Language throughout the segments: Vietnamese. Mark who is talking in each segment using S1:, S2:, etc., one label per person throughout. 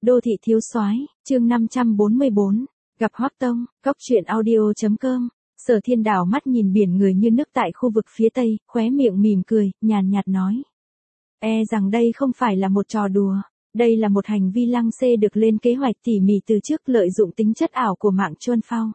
S1: Đô thị thiếu soái, chương 544, gặp Hoắc Tông, góc truyện audio.com. Sở Thiên đảo mắt nhìn biển người như nước tại khu vực phía tây, khóe miệng mỉm cười, nhàn nhạt nói. E rằng đây không phải là một trò đùa, đây là một hành vi lăng xê được lên kế hoạch tỉ mỉ từ trước, lợi dụng tính chất ảo của mạng Chuan Phao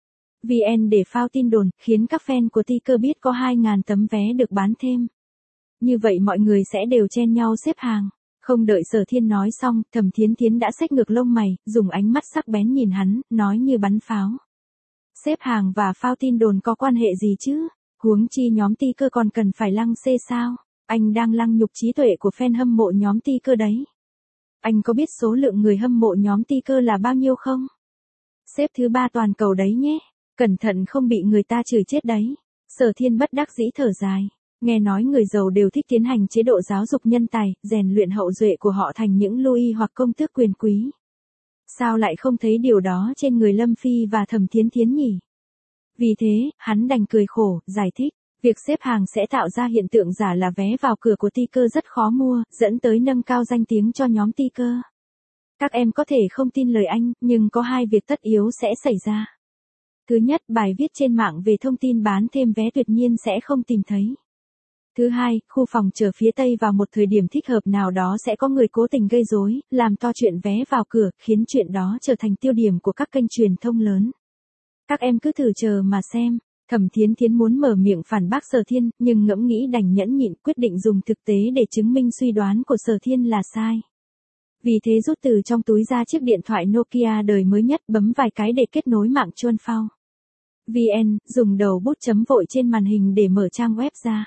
S1: VN để phao tin đồn, khiến các fan của Tiger biết có 2.000 tấm vé được bán thêm. Như vậy mọi người sẽ đều chen nhau xếp hàng. Không đợi Sở Thiên nói xong, Thẩm Thiến Thiến đã xách ngược lông mày, dùng ánh mắt sắc bén nhìn hắn, nói như bắn pháo. Xếp hàng và phao tin đồn có quan hệ gì chứ? Huống chi nhóm Tiger còn cần phải lăng xê sao? Anh đang lăng nhục trí tuệ của fan hâm mộ nhóm Tiger đấy. Anh có biết số lượng người hâm mộ nhóm Tiger là bao nhiêu không? Xếp thứ 3 toàn cầu đấy nhé. Cẩn thận không bị người ta chửi chết đấy. Sở Thiên bất đắc dĩ thở dài. Nghe nói người giàu đều thích tiến hành chế độ giáo dục nhân tài, rèn luyện hậu duệ của họ thành những Louis hoặc công tước quyền quý. Sao lại không thấy điều đó trên người Lâm Phi và Thẩm Thiến Thiến nhỉ? Vì thế, hắn đành cười khổ, giải thích. Việc xếp hàng sẽ tạo ra hiện tượng giả là vé vào cửa của Tiger rất khó mua, dẫn tới nâng cao danh tiếng cho nhóm Tiger. Các em có thể không tin lời anh, nhưng có hai việc tất yếu sẽ xảy ra. Thứ nhất, bài viết trên mạng về thông tin bán thêm vé tuyệt nhiên sẽ không tìm thấy. Thứ hai, khu phòng chờ phía Tây vào một thời điểm thích hợp nào đó sẽ có người cố tình gây rối, làm to chuyện vé vào cửa, khiến chuyện đó trở thành tiêu điểm của các kênh truyền thông lớn. Các em cứ thử chờ mà xem. Thẩm Thiến Thiến muốn mở miệng phản bác Sở Thiên, nhưng ngẫm nghĩ đành nhẫn nhịn, quyết định dùng thực tế để chứng minh suy đoán của Sở Thiên là sai. Vì thế rút từ trong túi ra chiếc điện thoại Nokia đời mới nhất, bấm vài cái để kết nối mạng Chuan Phao VN, dùng đầu bút chấm vội trên màn hình để mở trang web ra.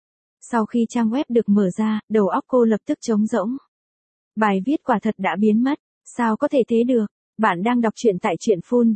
S1: Sau khi trang web được mở ra, đầu óc cô lập tức trống rỗng. Bài viết quả thật đã biến mất. Sao có thể thế được? Bạn đang đọc truyện tại truyện full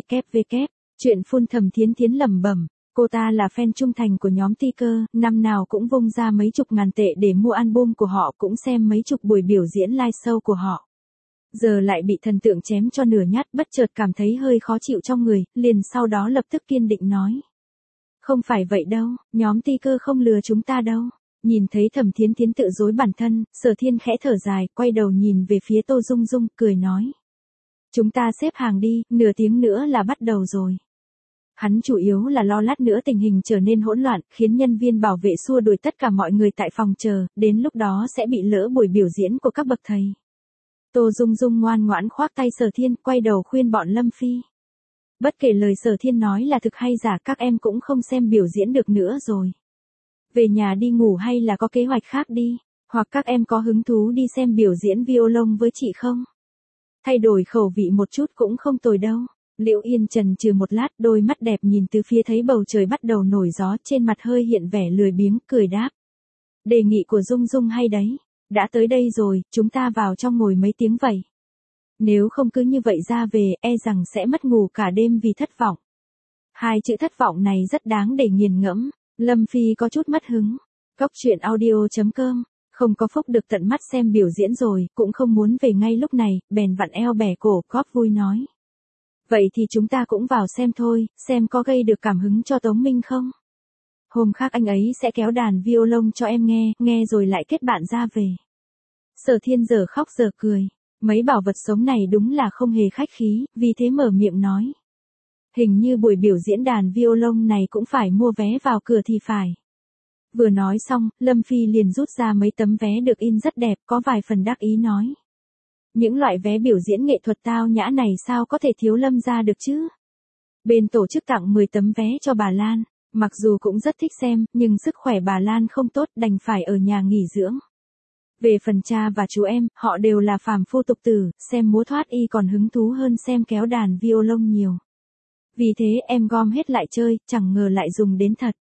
S1: www. Truyện full. Thẩm Thiến Thiến lẩm bẩm. Cô ta là fan trung thành của nhóm Tiger, năm nào cũng vung ra mấy chục ngàn tệ để mua album của họ, cũng xem mấy chục buổi biểu diễn live show của họ. Giờ lại bị thần tượng chém cho nửa nhát, bất chợt cảm thấy hơi khó chịu trong người, liền sau đó lập tức kiên định nói. Không phải vậy đâu, nhóm Tiger không lừa chúng ta đâu. Nhìn thấy Thẩm Thiến Thiến tự dối bản thân, Sở Thiên khẽ thở dài, quay đầu nhìn về phía Tô Dung Dung, cười nói. Chúng ta xếp hàng đi, nửa tiếng nữa là bắt đầu rồi. Hắn chủ yếu là lo lát nữa tình hình trở nên hỗn loạn, khiến nhân viên bảo vệ xua đuổi tất cả mọi người tại phòng chờ, đến lúc đó sẽ bị lỡ buổi biểu diễn của các bậc thầy. Tô Dung Dung ngoan ngoãn khoác tay Sở Thiên, quay đầu khuyên bọn Lâm Phi. Bất kể lời Sở Thiên nói là thực hay giả, các em cũng không xem biểu diễn được nữa rồi. Về nhà đi ngủ hay là có kế hoạch khác đi, hoặc các em có hứng thú đi xem biểu diễn violon với chị không? Thay đổi khẩu vị một chút cũng không tồi đâu. Liễu Yên chần chừ một lát, đôi mắt đẹp nhìn từ phía thấy bầu trời bắt đầu nổi gió, trên mặt hơi hiện vẻ lười biếng, cười đáp. Đề nghị của Dung Dung hay đấy. Đã tới đây rồi, chúng ta vào trong ngồi mấy tiếng vậy. Nếu không cứ như vậy ra về, e rằng sẽ mất ngủ cả đêm vì thất vọng. Hai chữ thất vọng này rất đáng để nghiền ngẫm. Lâm Phi có chút mất hứng. Góc truyện audio.com. Không có phúc được tận mắt xem biểu diễn rồi, cũng không muốn về ngay lúc này, bèn vặn eo bẻ cổ, góp vui nói. Vậy thì chúng ta cũng vào xem thôi, xem có gây được cảm hứng cho Tống Minh không? Hôm khác anh ấy sẽ kéo đàn violon cho em nghe, nghe rồi lại kết bạn ra về. Sở Thiên giờ khóc giờ cười. Mấy bảo vật sống này đúng là không hề khách khí, vì thế mở miệng nói. Hình như buổi biểu diễn đàn violon này cũng phải mua vé vào cửa thì phải. Vừa nói xong, Lâm Phi liền rút ra mấy tấm vé được in rất đẹp, có vài phần đắc ý nói. Những loại vé biểu diễn nghệ thuật tao nhã này sao có thể thiếu Lâm ra được chứ? Bên tổ chức tặng 10 tấm vé cho bà Lan, mặc dù cũng rất thích xem, nhưng sức khỏe bà Lan không tốt, đành phải ở nhà nghỉ dưỡng. Về phần cha và chú em, họ đều là phàm phu tục tử, xem múa thoát y còn hứng thú hơn xem kéo đàn violon nhiều. Vì thế em gom hết lại chơi, chẳng ngờ lại dùng đến thật.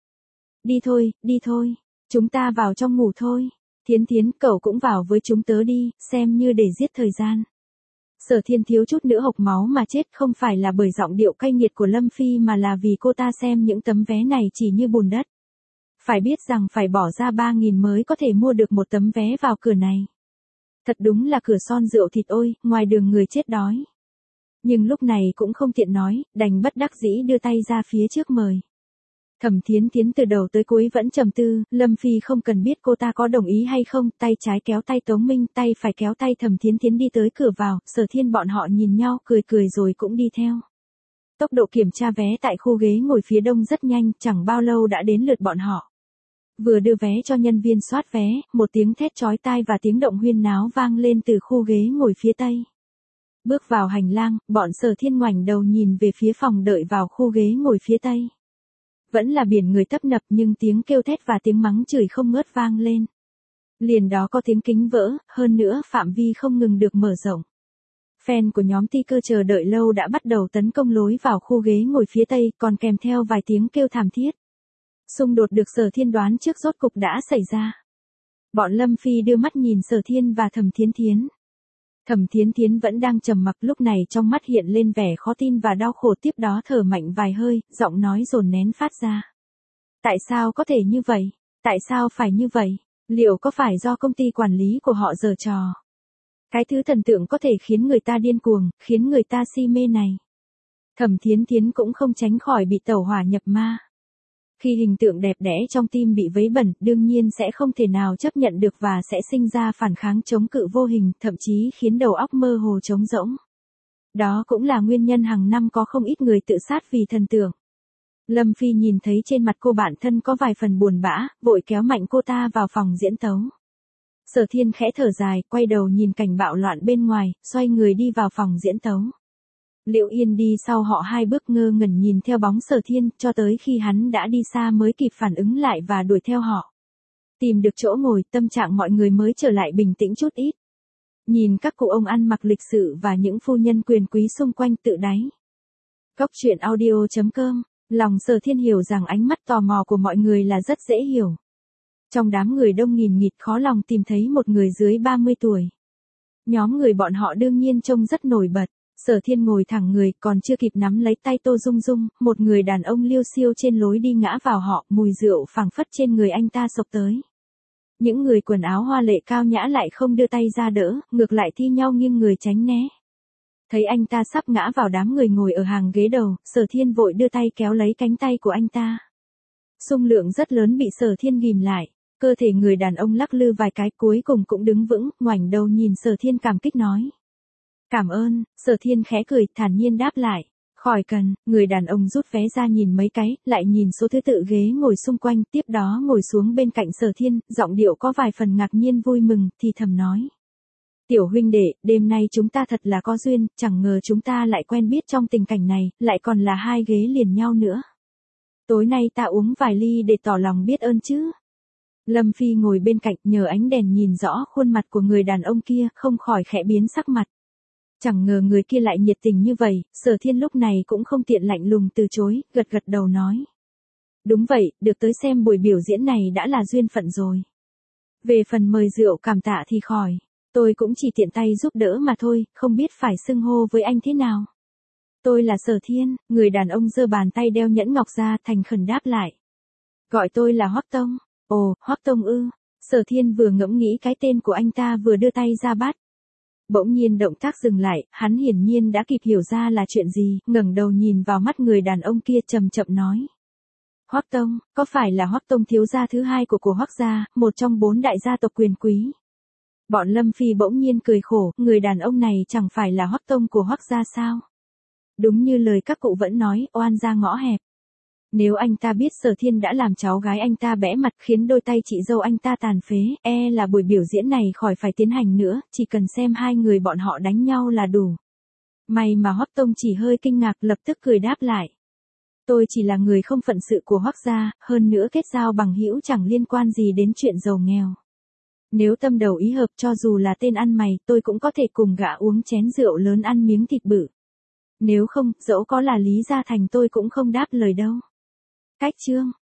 S1: Đi thôi, chúng ta vào trong ngủ thôi. Thiến Thiến, cậu cũng vào với chúng tớ đi, xem như để giết thời gian. Sở Thiên thiếu chút nữa hộc máu mà chết, không phải là bởi giọng điệu cay nghiệt của Lâm Phi mà là vì cô ta xem những tấm vé này chỉ như bùn đất. Phải biết rằng phải bỏ ra 3.000 mới có thể mua được một tấm vé vào cửa này. Thật đúng là cửa son rượu thịt ôi, ngoài đường người chết đói. Nhưng lúc này cũng không tiện nói, đành bất đắc dĩ đưa tay ra phía trước mời. Thẩm Thiến Thiến từ đầu tới cuối vẫn trầm tư, Lâm Phi không cần biết cô ta có đồng ý hay không, tay trái kéo tay Tống Minh, tay phải kéo tay Thẩm Thiến Thiến đi tới cửa vào, Sở Thiên bọn họ nhìn nhau, cười cười rồi cũng đi theo. Tốc độ kiểm tra vé tại khu ghế ngồi phía đông rất nhanh, chẳng bao lâu đã đến lượt bọn họ. Vừa đưa vé cho nhân viên soát vé, một tiếng thét chói tai và tiếng động huyên náo vang lên từ khu ghế ngồi phía tây. Bước vào hành lang, bọn Sở Thiên ngoảnh đầu nhìn về phía phòng đợi vào khu ghế ngồi phía tây. Vẫn là biển người tấp nập nhưng tiếng kêu thét và tiếng mắng chửi không ngớt vang lên. Liền đó có tiếng kính vỡ, hơn nữa phạm vi không ngừng được mở rộng. Fan của nhóm ti cơ chờ đợi lâu đã bắt đầu tấn công lối vào khu ghế ngồi phía tây, còn kèm theo vài tiếng kêu thảm thiết. Xung đột được Sở Thiên đoán trước rốt cục đã xảy ra. Bọn Lâm Phi đưa mắt nhìn Sở Thiên và Thẩm Thiến Thiến. Thẩm Thiến Thiến vẫn đang trầm mặc, lúc này trong mắt hiện lên vẻ khó tin và đau khổ, tiếp đó thở mạnh vài hơi, giọng nói dồn nén phát ra. Tại sao có thể như vậy? Tại sao phải như vậy? Liệu có phải do công ty quản lý của họ giở trò? Cái thứ thần tượng có thể khiến người ta điên cuồng, khiến người ta si mê này. Thẩm Thiến Thiến cũng không tránh khỏi bị tẩu hỏa nhập ma. Khi hình tượng đẹp đẽ trong tim bị vấy bẩn, đương nhiên sẽ không thể nào chấp nhận được và sẽ sinh ra phản kháng chống cự vô hình, thậm chí khiến đầu óc mơ hồ trống rỗng. Đó cũng là nguyên nhân hàng năm có không ít người tự sát vì thần tượng. Lâm Phi nhìn thấy trên mặt cô bạn thân có vài phần buồn bã, vội kéo mạnh cô ta vào phòng diễn tấu. Sở Thiên khẽ thở dài, quay đầu nhìn cảnh bạo loạn bên ngoài, xoay người đi vào phòng diễn tấu. Liễu Yên đi sau họ 2 bước ngơ ngẩn nhìn theo bóng Sở Thiên, cho tới khi hắn đã đi xa mới kịp phản ứng lại và đuổi theo họ. Tìm được chỗ ngồi, tâm trạng mọi người mới trở lại bình tĩnh chút ít. Nhìn các cụ ông ăn mặc lịch sự và những phu nhân quyền quý xung quanh tự đáy. Góc truyện audio.com, lòng Sở Thiên hiểu rằng ánh mắt tò mò của mọi người là rất dễ hiểu. Trong đám người đông nghìn nghịt khó lòng tìm thấy một người dưới 30 tuổi. Nhóm người bọn họ đương nhiên trông rất nổi bật. Sở Thiên ngồi thẳng người, còn chưa kịp nắm lấy tay Tô Dung Dung, một người đàn ông liêu xiêu trên lối đi ngã vào họ, mùi rượu phảng phất trên người anh ta xộc tới. Những người quần áo hoa lệ cao nhã lại không đưa tay ra đỡ, ngược lại thi nhau nghiêng người tránh né. Thấy anh ta sắp ngã vào đám người ngồi ở hàng ghế đầu, Sở Thiên vội đưa tay kéo lấy cánh tay của anh ta. Xung lượng rất lớn bị Sở Thiên ghìm lại, cơ thể người đàn ông lắc lư vài cái cuối cùng cũng đứng vững, ngoảnh đầu nhìn Sở Thiên cảm kích nói. Cảm ơn, Sở Thiên khẽ cười, thản nhiên đáp lại. Khỏi cần, người đàn ông rút vé ra nhìn mấy cái, lại nhìn số thứ tự ghế ngồi xung quanh, tiếp đó ngồi xuống bên cạnh Sở Thiên, giọng điệu có vài phần ngạc nhiên vui mừng, thì thầm nói. Tiểu huynh đệ, đêm nay chúng ta thật là có duyên, chẳng ngờ chúng ta lại quen biết trong tình cảnh này, lại còn là 2 ghế liền nhau nữa. Tối nay ta uống vài ly để tỏ lòng biết ơn chứ. Lâm Phi ngồi bên cạnh nhờ ánh đèn nhìn rõ khuôn mặt của người đàn ông kia, không khỏi khẽ biến sắc mặt. Chẳng ngờ người kia lại nhiệt tình như vậy, Sở Thiên lúc này cũng không tiện lạnh lùng từ chối, gật gật đầu nói. Đúng vậy, được tới xem buổi biểu diễn này đã là duyên phận rồi. Về phần mời rượu cảm tạ thì khỏi, tôi cũng chỉ tiện tay giúp đỡ mà thôi, không biết phải xưng hô với anh thế nào. Tôi là Sở Thiên, người đàn ông giơ bàn tay đeo nhẫn ngọc ra, thành khẩn đáp lại. Gọi tôi là Hoắc Tông. Ồ, Hoắc Tông ư. Sở Thiên vừa ngẫm nghĩ cái tên của anh ta vừa đưa tay ra bắt. Bỗng nhiên động tác dừng lại, hắn hiển nhiên đã kịp hiểu ra là chuyện gì, ngẩng đầu nhìn vào mắt người đàn ông kia chậm chậm nói. Hoắc Tông, có phải là Hoắc Tông thiếu gia thứ 2 của Hoắc gia, một trong 4 đại gia tộc quyền quý? Bọn Lâm Phi bỗng nhiên cười khổ, người đàn ông này chẳng phải là Hoắc Tông của Hoắc gia sao? Đúng như lời các cụ vẫn nói, oan gia ngõ hẹp. Nếu anh ta biết Sở Thiên đã làm cháu gái anh ta bẽ mặt khiến đôi tay chị dâu anh ta tàn phế, là buổi biểu diễn này khỏi phải tiến hành nữa, chỉ cần xem 2 người bọn họ đánh nhau là đủ. May mà Hoắc Tông chỉ hơi kinh ngạc, lập tức cười đáp lại. Tôi chỉ là người không phận sự của Hoắc gia, hơn nữa kết giao bằng hữu chẳng liên quan gì đến chuyện giàu nghèo. Nếu tâm đầu ý hợp cho dù là tên ăn mày, tôi cũng có thể cùng gã uống chén rượu lớn ăn miếng thịt bự. Nếu không, dẫu có là Lý Gia Thành tôi cũng không đáp lời đâu. Cách chương